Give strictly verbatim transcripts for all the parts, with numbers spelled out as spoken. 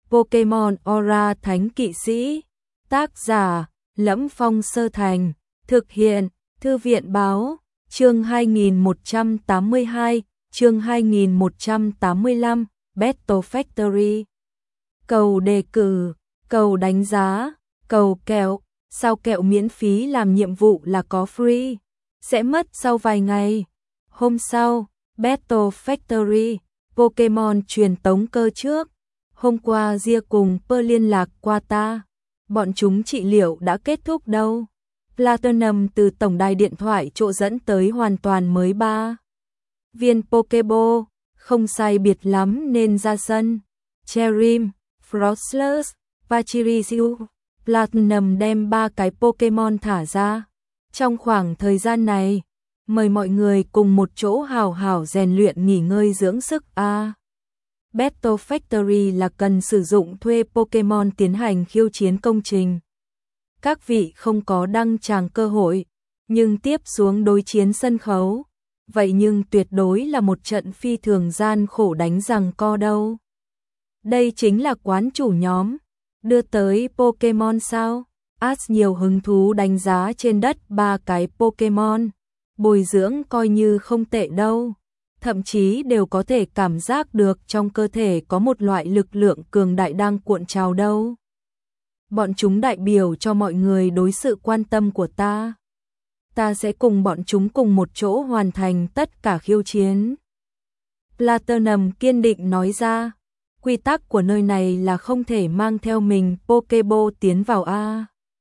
Pokemon Aura Thánh Kỵ Sĩ. Tác giả: Lẫm Phong Sơ Thành. Thực hiện: Thư viện Báo. Chương hai nghìn một trăm tám mươi hai, chương hai nghìn một trăm tám mươi lăm, Battle Factory. Cầu đề cử, cầu đánh giá, cầu kẹo, sao kẹo miễn phí làm nhiệm vụ là có free, sẽ mất sau vài ngày. Hôm sau, Battle Factory, Pokemon truyền tống cơ trước. Hôm qua Ria cùng Pearl liên lạc qua ta. Bọn chúng trị liệu đã kết thúc đâu. Platinum từ tổng đài điện thoại chỗ dẫn tới hoàn toàn mới ba viên Pokeball, không sai biệt lắm nên ra sân. Cherim, Frostless, Pachirisu, Platinum đem ba cái Pokemon thả ra. Trong khoảng thời gian này, mời mọi người cùng một chỗ hào hào rèn luyện nghỉ ngơi dưỡng sức a. À, Battle Factory là cần sử dụng thuê Pokemon tiến hành khiêu chiến công trình. Các vị không có đăng tràng cơ hội, nhưng tiếp xuống đối chiến sân khấu, vậy nhưng tuyệt đối là một trận phi thường gian khổ đánh giằng co đâu. Đây chính là quán chủ nhóm đưa tới Pokemon sao? Ash nhiều hứng thú đánh giá trên đất ba cái Pokemon, bồi dưỡng coi như không tệ đâu. Thậm chí đều có thể cảm giác được trong cơ thể có một loại lực lượng cường đại đang cuộn trào đâu. Bọn chúng đại biểu cho mọi người đối sự quan tâm của ta. Ta sẽ cùng bọn chúng cùng một chỗ hoàn thành tất cả khiêu chiến. Platinum kiên định nói ra, quy tắc của nơi này là không thể mang theo mình Pokeball tiến vào a.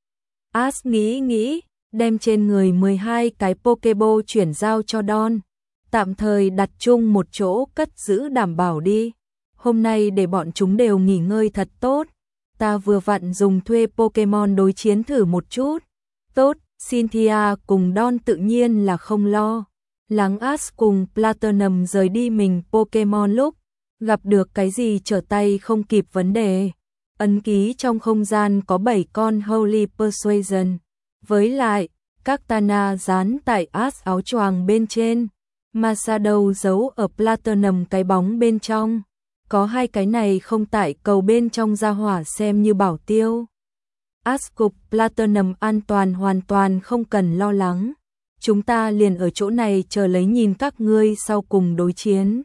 Ash nghĩ nghĩ, đem trên người mười hai cái Pokeball chuyển giao cho Don. Tạm thời đặt chung một chỗ cất giữ đảm bảo đi. Hôm nay để bọn chúng đều nghỉ ngơi thật tốt. Ta vừa vặn dùng thuê Pokemon đối chiến thử một chút. Tốt, Cynthia cùng Don tự nhiên là không lo. Lắng Ash cùng Platinum rời đi mình Pokemon lúc gặp được cái gì trở tay không kịp vấn đề. Ấn ký trong không gian có bảy con Holy Persuasion. Với lại, các Tana dán tại Ash áo choàng bên trên. Masado giấu ở Platinum cái bóng bên trong. Có hai cái này không tại cầu bên trong ra hỏa xem như bảo tiêu. Ash cục Platinum an toàn hoàn toàn không cần lo lắng. Chúng ta liền ở chỗ này chờ lấy nhìn các ngươi sau cùng đối chiến.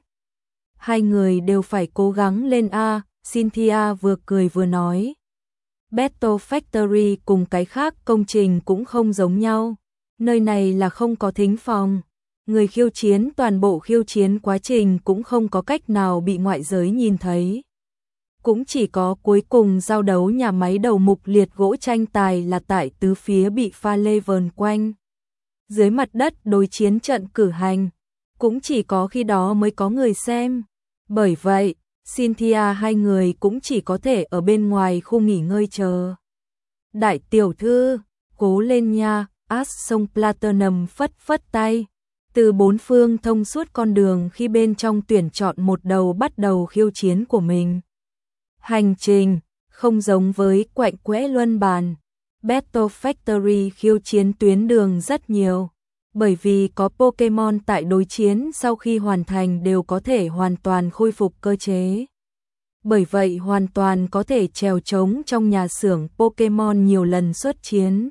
Hai người đều phải cố gắng lên a. Cynthia vừa cười vừa nói. Battle Factory cùng cái khác công trình cũng không giống nhau. Nơi này là không có thính phòng. Người khiêu chiến toàn bộ khiêu chiến quá trình cũng không có cách nào bị ngoại giới nhìn thấy. Cũng chỉ có cuối cùng giao đấu nhà máy đầu mục liệt gỗ tranh tài là tại tứ phía bị pha lê vờn quanh. Dưới mặt đất đối chiến trận cử hành, cũng chỉ có khi đó mới có người xem. Bởi vậy, Cynthia hai người cũng chỉ có thể ở bên ngoài khu nghỉ ngơi chờ. Đại tiểu thư, cố lên nha, Ash sông Platinum phất phất tay. Từ bốn phương thông suốt con đường khi bên trong tuyển chọn một đầu bắt đầu khiêu chiến của mình. Hành trình, không giống với quạnh quẽ luân bàn. Battle Factory khiêu chiến tuyến đường rất nhiều. Bởi vì có Pokemon tại đối chiến sau khi hoàn thành đều có thể hoàn toàn khôi phục cơ chế. Bởi vậy hoàn toàn có thể trèo trống trong nhà xưởng Pokemon nhiều lần xuất chiến.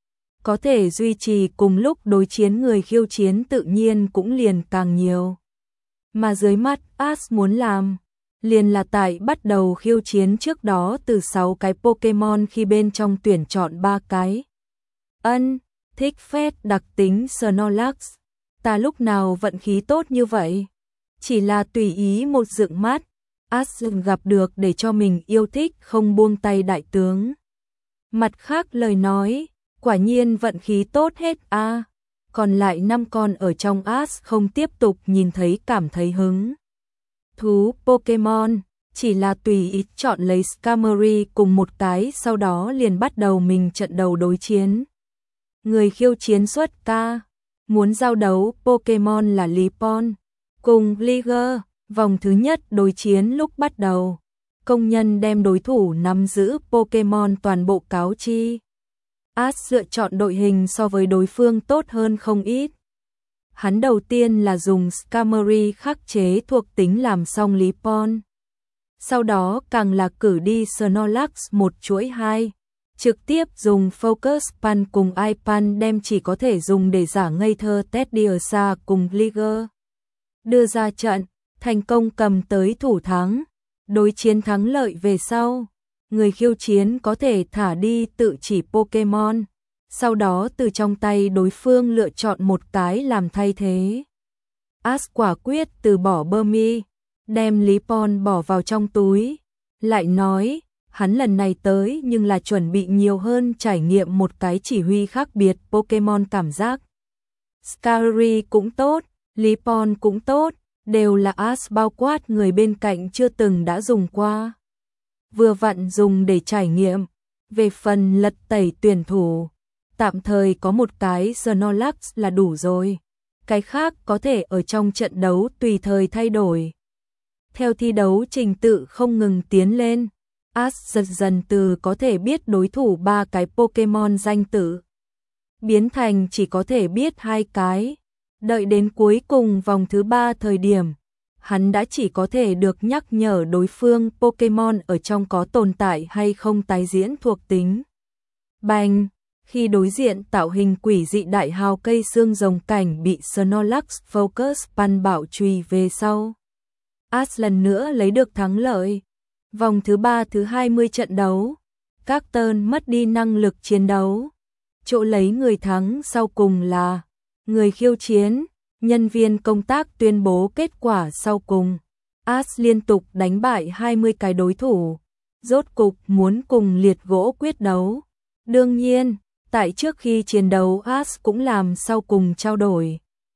Có thể duy trì cùng lúc đối chiến người khiêu chiến tự nhiên cũng liền càng nhiều. Mà dưới mắt Ash muốn làm, liền là tại bắt đầu khiêu chiến trước đó từ sáu cái Pokemon khi bên trong tuyển chọn ba cái. Ân, thích phét đặc tính Snorlax. Ta lúc nào vận khí tốt như vậy? Chỉ là tùy ý một dựng mắt, Ash gặp được để cho mình yêu thích không buông tay đại tướng. Mặt khác lời nói, quả nhiên vận khí tốt hết a. À. Còn lại năm con ở trong Ash không tiếp tục nhìn thấy cảm thấy hứng thú Pokemon, chỉ là tùy ý chọn lấy Skarmory cùng một cái sau đó liền bắt đầu mình trận đầu đối chiến. Người khiêu chiến xuất ca, muốn giao đấu Pokemon là Lipon cùng Liger, vòng thứ nhất đối chiến lúc bắt đầu. Công nhân đem đối thủ nắm giữ Pokemon toàn bộ cáo chi. Ash lựa chọn đội hình so với đối phương tốt hơn không ít. Hắn đầu tiên là dùng Skarmory khắc chế thuộc tính làm xong Lipon. sau đó càng là cử đi Snorlax một chuỗi hai. Trực tiếp dùng Focus Pan cùng iPan đem chỉ có thể dùng để giả ngây thơ Teddiursa cùng Gligar. Đưa ra trận, thành công cầm tới thủ thắng. Đối chiến thắng lợi về sau, người khiêu chiến có thể thả đi tự chỉ Pokemon, sau đó từ trong tay đối phương lựa chọn một cái làm thay thế. Ash quả quyết từ bỏ Burmy, đem Lý Pon bỏ vào trong túi, lại nói, hắn lần này tới nhưng là chuẩn bị nhiều hơn trải nghiệm một cái chỉ huy khác biệt Pokemon cảm giác. Skarmory cũng tốt, Lý Pon cũng tốt, đều là Ash bao quát người bên cạnh chưa từng đã dùng qua. Vừa vặn dùng để trải nghiệm, về phần lật tẩy tuyển thủ, tạm thời có một cái Snorlax là đủ rồi. Cái khác có thể ở trong trận đấu tùy thời thay đổi. Theo thi đấu trình tự không ngừng tiến lên, Ash dần dần từ có thể biết đối thủ ba cái Pokemon danh tự, biến thành chỉ có thể biết hai cái. Đợi đến cuối cùng vòng thứ ba thời điểm, hắn đã chỉ có thể được nhắc nhở đối phương Pokemon ở trong có tồn tại hay không tái diễn thuộc tính. Bành! Khi đối diện tạo hình quỷ dị đại hào cây xương rồng cảnh bị Snorlax Focus Pan bảo trùy về sau, Ash lần nữa lấy được thắng lợi. Vòng thứ ba thứ hai mươi trận đấu, Carton mất đi năng lực chiến đấu. Chỗ lấy người thắng sau cùng là người khiêu chiến. Nhân viên công tác tuyên bố kết quả sau cùng. Ash liên tục đánh bại hai mươi cái đối thủ, rốt cục muốn cùng liệt gỗ quyết đấu. Đương nhiên, tại trước khi chiến đấu Ash cũng làm sau cùng trao đổi.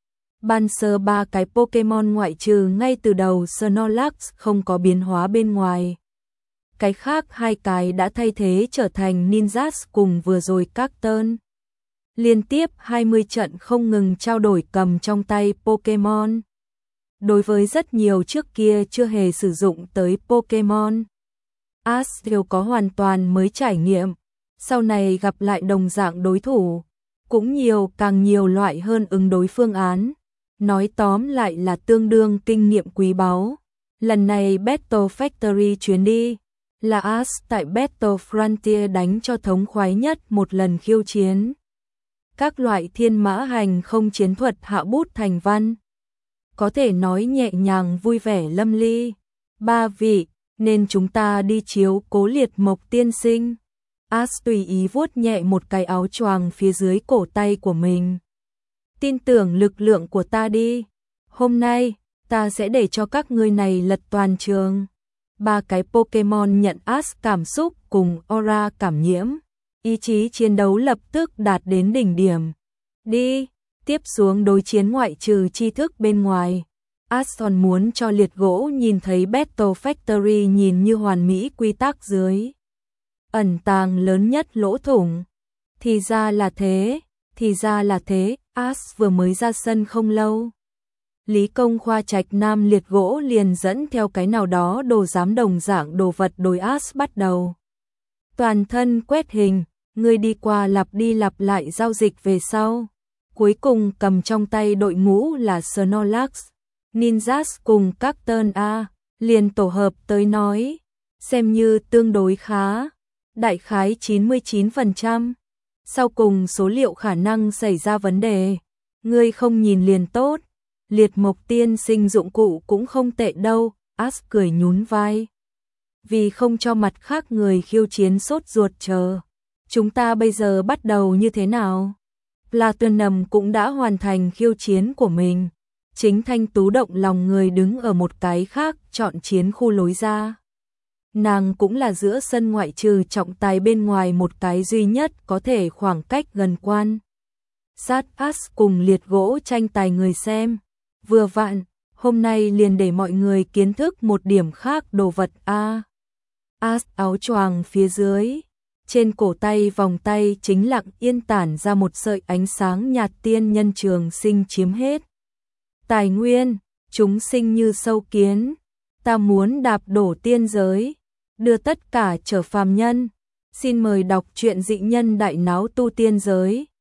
Ban sơ ba cái Pokemon ngoại trừ ngay từ đầu Snorlax không có biến hóa bên ngoài. Cái khác hai cái đã thay thế trở thành Ninjas cùng vừa rồi Carton. Liên tiếp hai mươi trận không ngừng trao đổi cầm trong tay Pokemon. Đối với rất nhiều trước kia chưa hề sử dụng tới Pokemon, Ash đều có hoàn toàn mới trải nghiệm. Sau này gặp lại đồng dạng đối thủ, cũng nhiều càng nhiều loại hơn ứng đối phương án. Nói tóm lại là tương đương kinh nghiệm quý báu. Lần này Battle Factory chuyến đi, là Ash tại Battle Frontier đánh cho thống khoái nhất một lần khiêu chiến. Các loại thiên mã hành không chiến thuật hạ bút thành văn, có thể nói nhẹ nhàng vui vẻ lâm ly. Ba vị, nên chúng ta đi chiếu cố Liệt Mộc tiên sinh. Ash tùy ý vuốt nhẹ một cái áo choàng phía dưới cổ tay của mình. Tin tưởng lực lượng của ta đi. Hôm nay, ta sẽ để cho các ngươi này lật toàn trường. Ba cái Pokemon nhận Ash cảm xúc cùng aura cảm nhiễm. Ý chí chiến đấu lập tức đạt đến đỉnh điểm. Đi, tiếp xuống đối chiến ngoại trừ tri thức bên ngoài. Ash còn muốn cho liệt gỗ nhìn thấy Battle Factory nhìn như hoàn mỹ quy tắc dưới ẩn tàng lớn nhất lỗ thủng. Thì ra là thế, thì ra là thế, Ash vừa mới ra sân không lâu. Lý Công Khoa Trạch Nam liệt gỗ liền dẫn theo cái nào đó đồ giám đồng dạng đồ vật đối Ash bắt đầu. Toàn thân quét hình, người đi qua lặp đi lặp lại giao dịch về sau. Cuối cùng cầm trong tay đội ngũ là Snorlax, Ninjas cùng Carton A, liền tổ hợp tới nói, xem như tương đối khá. Đại khái chín mươi chín phần trăm. Sau cùng số liệu khả năng xảy ra vấn đề. Ngươi không nhìn liền tốt. Liệt Mộc tiên sinh dụng cụ cũng không tệ đâu. Ash cười nhún vai. Vì không cho mặt khác người khiêu chiến sốt ruột chờ. Chúng ta bây giờ bắt đầu như thế nào? Platinum cũng đã hoàn thành khiêu chiến của mình. Chính Thanh Tú động lòng người đứng ở một cái khác chọn chiến khu lối ra. Nàng cũng là giữa sân ngoại trừ trọng tài bên ngoài một cái duy nhất có thể khoảng cách gần quan sát Ash cùng liệt gỗ tranh tài người xem. Vừa vặn, hôm nay liền để mọi người kiến thức một điểm khác đồ vật a. Ash áo choàng phía dưới, trên cổ tay vòng tay chính lặng yên tản ra một sợi ánh sáng nhạt tiên nhân trường sinh chiếm hết. Tài nguyên, chúng sinh như sâu kiến, ta muốn đạp đổ tiên giới, đưa tất cả trở phàm nhân. Xin mời đọc truyện dị nhân đại náo tu tiên giới.